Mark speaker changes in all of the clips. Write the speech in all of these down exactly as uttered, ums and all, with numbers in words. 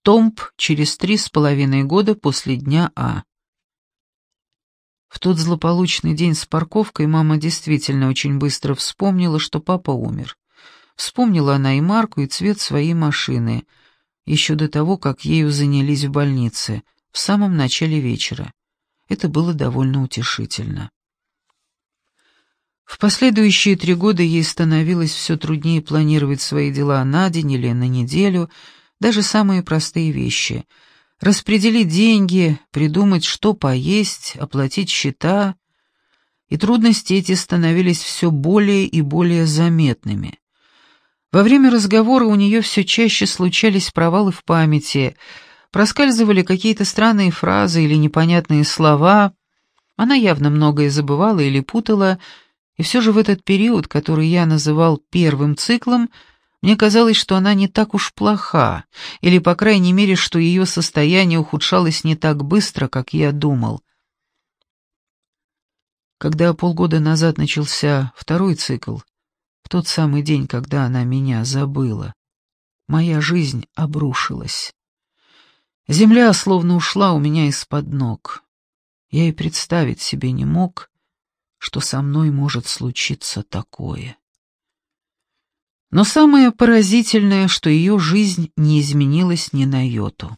Speaker 1: Томб через три с половиной года после дня А. В тот злополучный день с парковкой мама действительно очень быстро вспомнила, что папа умер. Вспомнила она и марку, и цвет своей машины, еще до того, как ею занялись в больнице, в самом начале вечера. Это было довольно утешительно. В последующие три года ей становилось все труднее планировать свои дела на день или на неделю, даже самые простые вещи. Распределить деньги, придумать, что поесть, оплатить счета. И трудности эти становились все более и более заметными. Во время разговора у нее все чаще случались провалы в памяти, проскальзывали какие-то странные фразы или непонятные слова. Она явно многое забывала или путала, и все же в этот период, который я называл первым циклом, мне казалось, что она не так уж плоха, или, по крайней мере, что ее состояние ухудшалось не так быстро, как я думал. Когда полгода назад начался второй цикл, в тот самый день, когда она меня забыла, моя жизнь обрушилась. Земля словно ушла у меня из-под ног. Я и представить себе не мог, что со мной может случиться такое. Но самое поразительное, что ее жизнь не изменилась ни на йоту.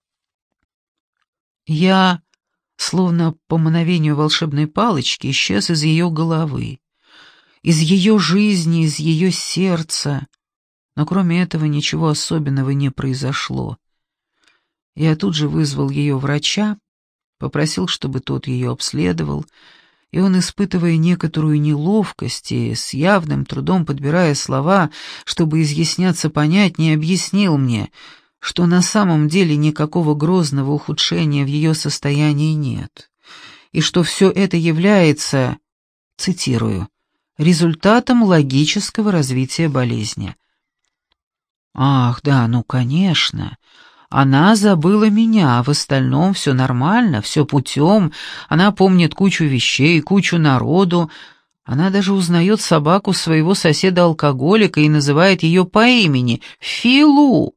Speaker 1: Я, словно по мановению волшебной палочки, исчез из ее головы, из ее жизни, из ее сердца, но кроме этого ничего особенного не произошло. Я тут же вызвал ее врача, попросил, чтобы тот ее обследовал, и он, испытывая некоторую неловкость и с явным трудом подбирая слова, чтобы изъясняться понятнее, объяснил мне, что на самом деле никакого грозного ухудшения в ее состоянии нет, и что все это является, цитирую, результатом логического развития болезни. Ах, да, ну, конечно. Она забыла меня, а в остальном все нормально, все путем. Она помнит кучу вещей, кучу народу. Она даже узнает собаку своего соседа-алкоголика и называет ее по имени — Филу.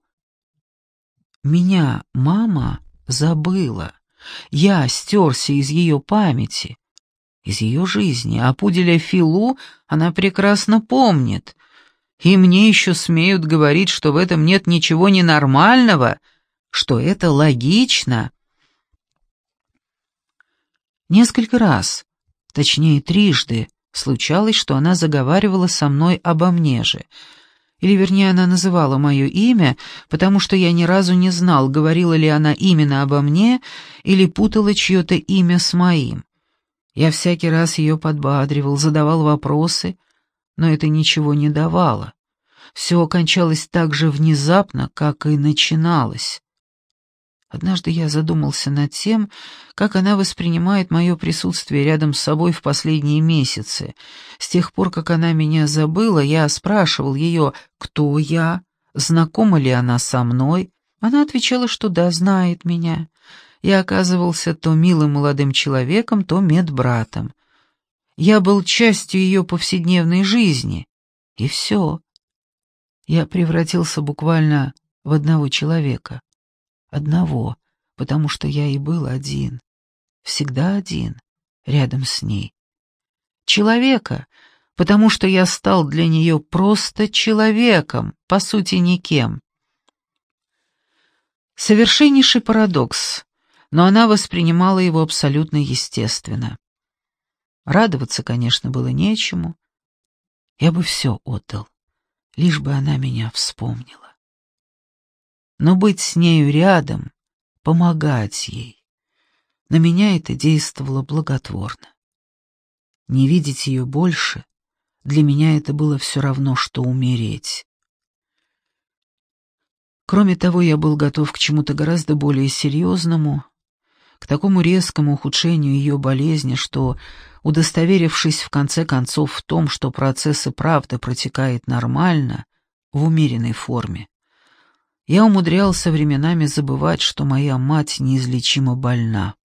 Speaker 1: Меня мама забыла. Я стерся из ее памяти, из ее жизни, а пуделя Филу она прекрасно помнит. И мне еще смеют говорить, что в этом нет ничего ненормального, что это логично. Несколько раз, точнее трижды, случалось, что она заговаривала со мной обо мне же. Или, вернее, она называла мое имя, потому что я ни разу не знал, говорила ли она именно обо мне или путала чье-то имя с моим. Я всякий раз ее подбадривал, задавал вопросы, но это ничего не давало. Все окончалось так же внезапно, как и начиналось. Однажды я задумался над тем, как она воспринимает мое присутствие рядом с собой в последние месяцы. С тех пор, как она меня забыла, я спрашивал ее, кто я, знакома ли она со мной. Она отвечала, что да, знает меня. Я оказывался то милым молодым человеком, то медбратом. Я был частью ее повседневной жизни. И все. Я превратился буквально в одного человека. Одного, потому что я и был один, всегда один, рядом с ней. Человека, потому что я стал для нее просто человеком, по сути никем. Совершеннейший парадокс, но она воспринимала его абсолютно естественно. Радоваться, конечно, было нечему. Я бы все отдал, лишь бы она меня вспомнила. Но быть с нею рядом, помогать ей, на меня это действовало благотворно. Не видеть ее больше, для меня это было все равно, что умереть. Кроме того, я был готов к чему-то гораздо более серьезному, к такому резкому ухудшению ее болезни, что, удостоверившись в конце концов в том, что процесс и правда протекает нормально, в умеренной форме, я умудрялся временами забывать, что моя мать неизлечимо больна.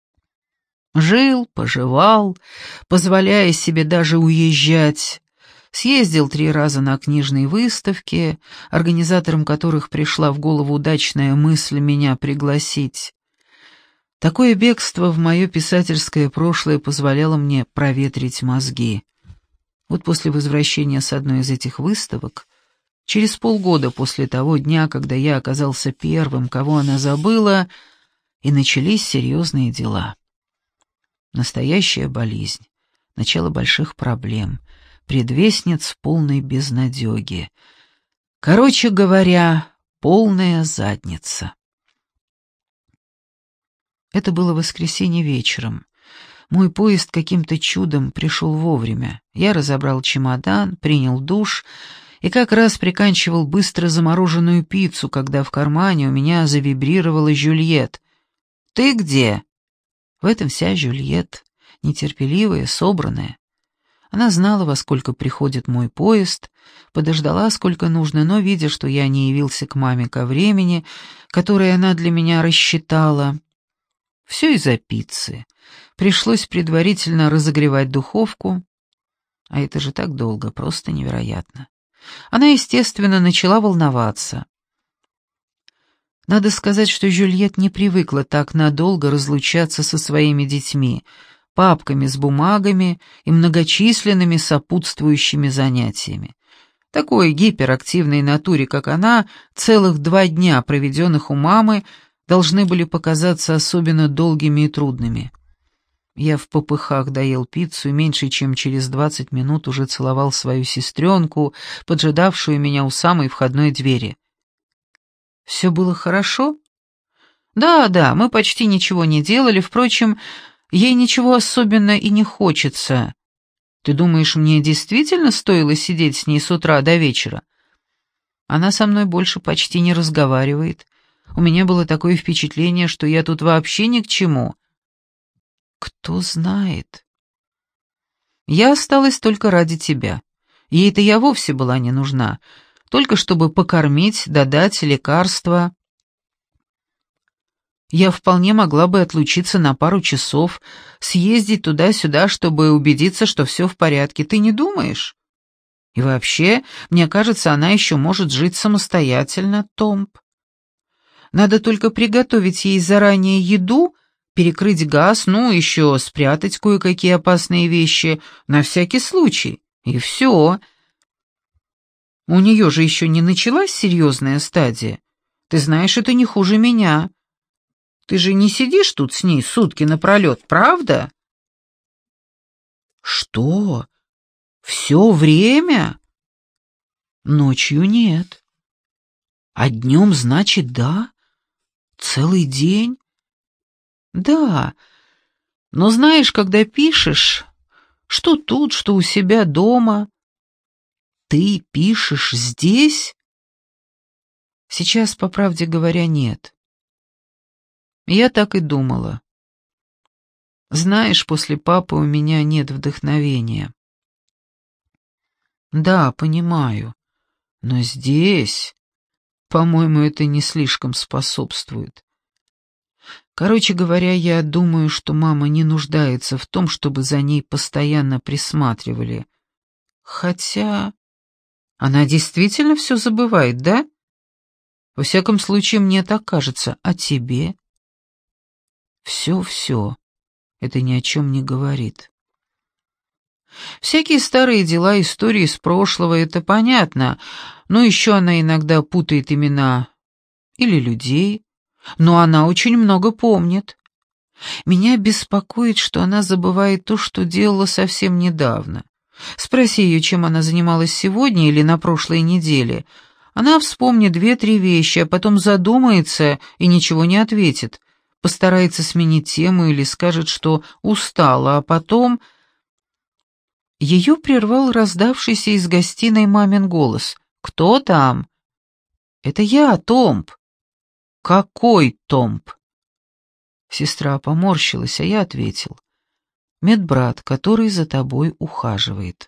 Speaker 1: Жил, поживал, позволяя себе даже уезжать, Съездил три раза на книжные выставки, организаторам которых пришла в голову удачная мысль меня пригласить. Такое бегство в мое писательское прошлое позволяло мне проветрить мозги. Вот после возвращения с одной из этих выставок, через полгода после того дня, когда я оказался первым, кого она забыла, и начались серьезные дела. Настоящая болезнь, начало больших проблем, предвестниц полной безнадеги. Короче говоря, полная задница. Это было воскресенье вечером. Мой поезд каким-то чудом пришел вовремя. Я разобрал чемодан, принял душ и как раз приканчивал быстро замороженную пиццу, когда в кармане у меня завибрировала Жюльет. «Ты где?» В этом вся Жюльет, нетерпеливая, собранная. Она знала, во сколько приходит мой поезд, подождала, сколько нужно, но, видя, что я не явился к маме ко времени, которое она для меня рассчитала, все из-за пиццы. Пришлось предварительно разогревать духовку, а это же так долго, просто невероятно. Она, естественно, начала волноваться. Надо сказать, что Жюльет не привыкла так надолго разлучаться со своими детьми, папками с бумагами и многочисленными сопутствующими занятиями. Такой гиперактивной натуре, как она, целых два дня, проведенных у мамы, должны были показаться особенно долгими и трудными. Я в попыхах доел пиццу и меньше чем через двадцать минут уже целовал свою сестренку, поджидавшую меня у самой входной двери. «Все было хорошо?» «Да, да, мы почти ничего не делали, впрочем, ей ничего особенно и не хочется. Ты думаешь, мне действительно стоило сидеть с ней с утра до вечера? Она со мной больше почти не разговаривает. У меня было такое впечатление, что я тут вообще ни к чему». «Кто знает?» «Я осталась только ради тебя. Ей-то я вовсе была не нужна, только чтобы покормить, додать лекарства. Я вполне могла бы отлучиться на пару часов, съездить туда-сюда, чтобы убедиться, что все в порядке. Ты не думаешь? И вообще, мне кажется, она еще может жить самостоятельно, Томб. Надо только приготовить ей заранее еду, перекрыть газ, ну, еще спрятать кое-какие опасные вещи, на всякий случай, и все. У нее же еще не началась серьезная стадия. Ты знаешь, это не хуже меня. Ты же не сидишь тут с ней сутки напролет, правда?» «Что? Все время?» «Ночью нет. А днем, значит, да? Целый день?» «Да, но знаешь, когда пишешь, что тут, что у себя дома...» «Ты пишешь здесь?» «Сейчас, по правде говоря, нет». Я так и думала. Знаешь, после папы у меня нет вдохновения. Да, понимаю, но здесь, по-моему, это не слишком способствует. Короче говоря, я думаю, что мама не нуждается в том, чтобы за ней постоянно присматривали. Хотя она действительно все забывает, да? Во всяком случае, мне так кажется. А тебе? Все-все. Это ни о чем не говорит. Всякие старые дела, истории из прошлого, это понятно, но еще она иногда путает имена или людей, но она очень много помнит. Меня беспокоит, что она забывает то, что делала совсем недавно. Спроси ее, чем она занималась сегодня или на прошлой неделе. Она вспомнит две-три вещи, а потом задумается и ничего не ответит. Постарается сменить тему или скажет, что устала, а потом... Ее прервал раздавшийся из гостиной мамин голос. «Кто там?» «Это я, Томб». «Какой Томб?» Сестра поморщилась, а я ответил. «Медбрат, который за тобой ухаживает».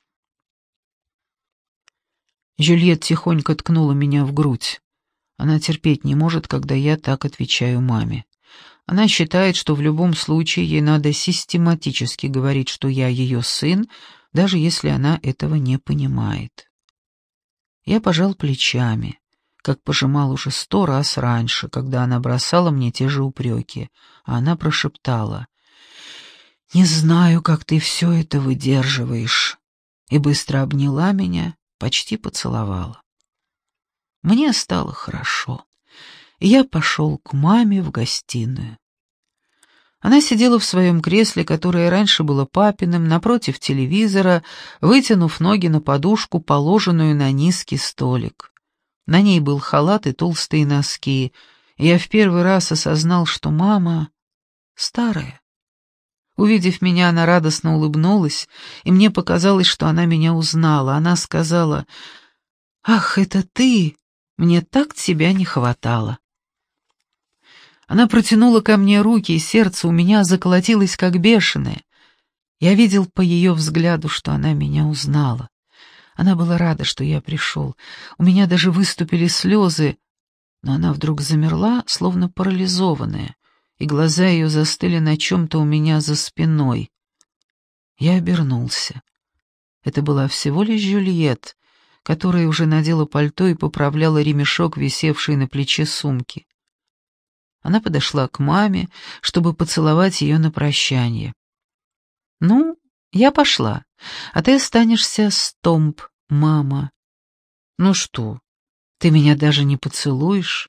Speaker 1: Жюльет тихонько ткнула меня в грудь. Она терпеть не может, когда я так отвечаю маме. Она считает, что в любом случае ей надо систематически говорить, что я ее сын, даже если она этого не понимает. Я пожал плечами, как пожимал уже сто раз раньше, когда она бросала мне те же упреки, а она прошептала: «Не знаю, как ты все это выдерживаешь», и быстро обняла меня, почти поцеловала. Мне стало хорошо, и я пошел к маме в гостиную. Она сидела в своем кресле, которое раньше было папиным, напротив телевизора, вытянув ноги на подушку, положенную на низкий столик. На ней был халат и толстые носки, и я в первый раз осознал, что мама старая. Увидев меня, она радостно улыбнулась, и мне показалось, что она меня узнала. Она сказала: «Ах, это ты! Мне так тебя не хватало». Она протянула ко мне руки, и сердце у меня заколотилось, как бешеное. Я видел по ее взгляду, что она меня узнала. Она была рада, что я пришел. У меня даже выступили слезы, но она вдруг замерла, словно парализованная, и глаза ее застыли на чем-то у меня за спиной. Я обернулся. Это была всего лишь Жюльет, которая уже надела пальто и поправляла ремешок, висевший на плече сумки. Она подошла к маме, чтобы поцеловать ее на прощание. «Ну, я пошла, а ты останешься с Томб, мама». «Ну что, ты меня даже не поцелуешь?»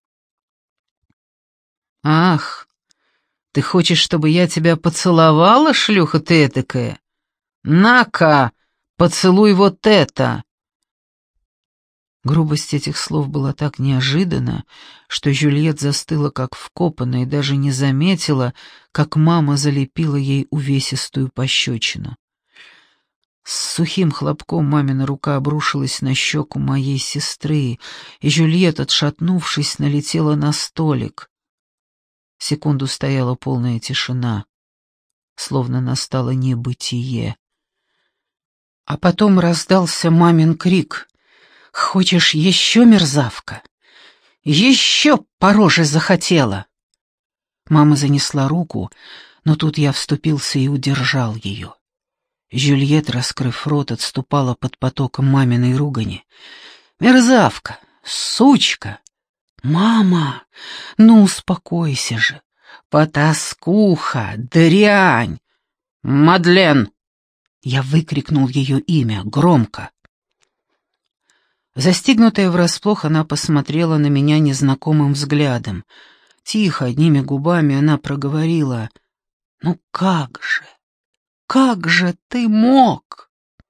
Speaker 1: «Ах, ты хочешь, чтобы я тебя поцеловала, шлюха ты этакая? На-ка, поцелуй вот это!» Грубость этих слов была так неожиданна, что Жюльет застыла как вкопанная и даже не заметила, как мама залепила ей увесистую пощечину. С сухим хлопком мамина рука обрушилась на щеку моей сестры, и Жюльет, отшатнувшись, налетела на столик. Секунду стояла полная тишина, словно настало небытие. А потом раздался мамин крик: «Хочешь еще, мерзавка? Еще по роже захотела!» Мама занесла руку, но тут я вступился и удержал ее. Жюльет, раскрыв рот, отступала под потоком маминой ругани. «Мерзавка! Сучка! Мама! Ну, успокойся же! Потаскуха! Дрянь! Мадлен!» Я выкрикнул ее имя громко. Застигнутая врасплох, она посмотрела на меня незнакомым взглядом. Тихо, одними губами она проговорила: «Ну как же? Как же ты мог?»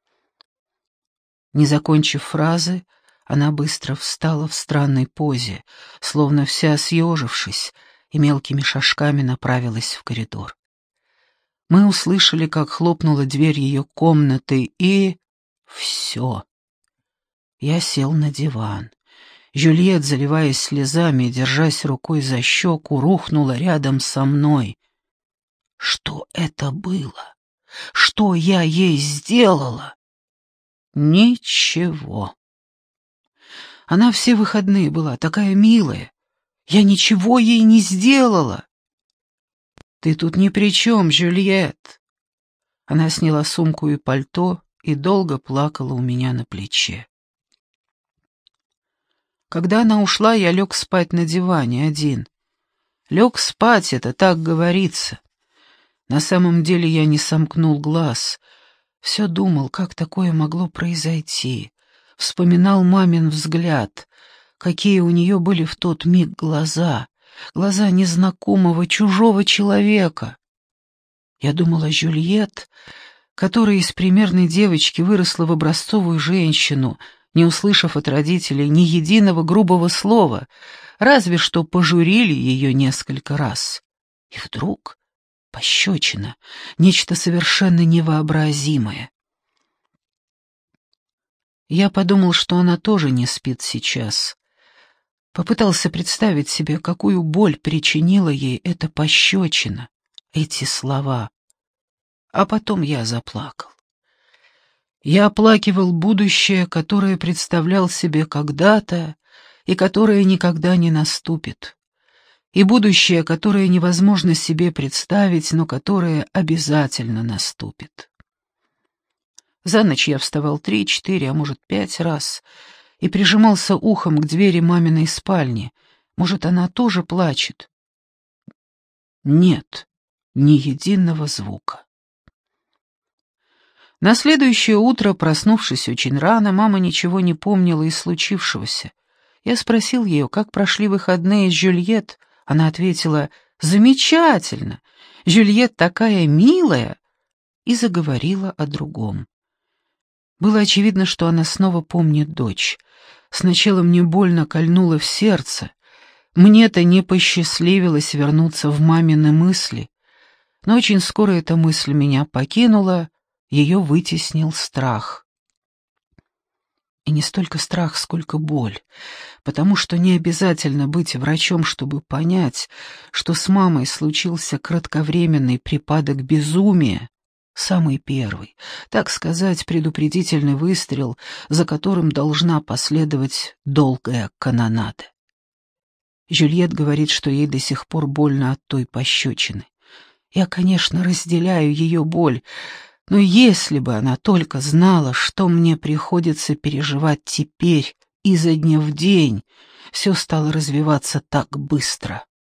Speaker 1: Не закончив фразы, она быстро встала в странной позе, словно вся съежившись, и мелкими шажками направилась в коридор. Мы услышали, как хлопнула дверь ее комнаты, и... все. Я сел на диван. Жюльет, заливаясь слезами и держась рукой за щеку, рухнула рядом со мной. Что это было? Что я ей сделала? Ничего. Она все выходные была такая милая. Я ничего ей не сделала. Ты тут ни при чем, Жюльет. Она сняла сумку и пальто и долго плакала у меня на плече. Когда она ушла, я лег спать на диване один. Лег спать, это так говорится. На самом деле я не сомкнул глаз. Все думал, как такое могло произойти. Вспоминал мамин взгляд, какие у нее были в тот миг глаза, глаза незнакомого, чужого человека. Я думал о Жюльет, которая из примерной девочки выросла в образцовую женщину, не услышав от родителей ни единого грубого слова, разве что пожурили ее несколько раз. И вдруг пощечина, нечто совершенно невообразимое. Я подумал, что она тоже не спит сейчас. Попытался представить себе, какую боль причинила ей эта пощечина, эти слова. А потом я заплакал. Я оплакивал будущее, которое представлял себе когда-то и которое никогда не наступит. И будущее, которое невозможно себе представить, но которое обязательно наступит. За ночь я вставал три, четыре, а может, пять раз и прижимался ухом к двери маминой спальни. Может, она тоже плачет? Нет, ни единого звука. На следующее утро, проснувшись очень рано, мама ничего не помнила из случившегося. Я спросил ее, как прошли выходные с Жюльет. Она ответила: «Замечательно! Жюльет такая милая!» и заговорила о другом. Было очевидно, что она снова помнит дочь. Сначала мне больно кольнуло в сердце. Мне-то не посчастливилось вернуться в мамины мысли. Но очень скоро эта мысль меня покинула, ее вытеснил страх. И не столько страх, сколько боль, потому что не обязательно быть врачом, чтобы понять, что с мамой случился кратковременный припадок безумия, самый первый, так сказать, предупредительный выстрел, за которым должна последовать долгая канонада. Жюльет говорит, что ей до сих пор больно от той пощечины. Я, конечно, разделяю ее боль, но если бы она только знала, что мне приходится переживать теперь изо дня в день, все стало развиваться так быстро.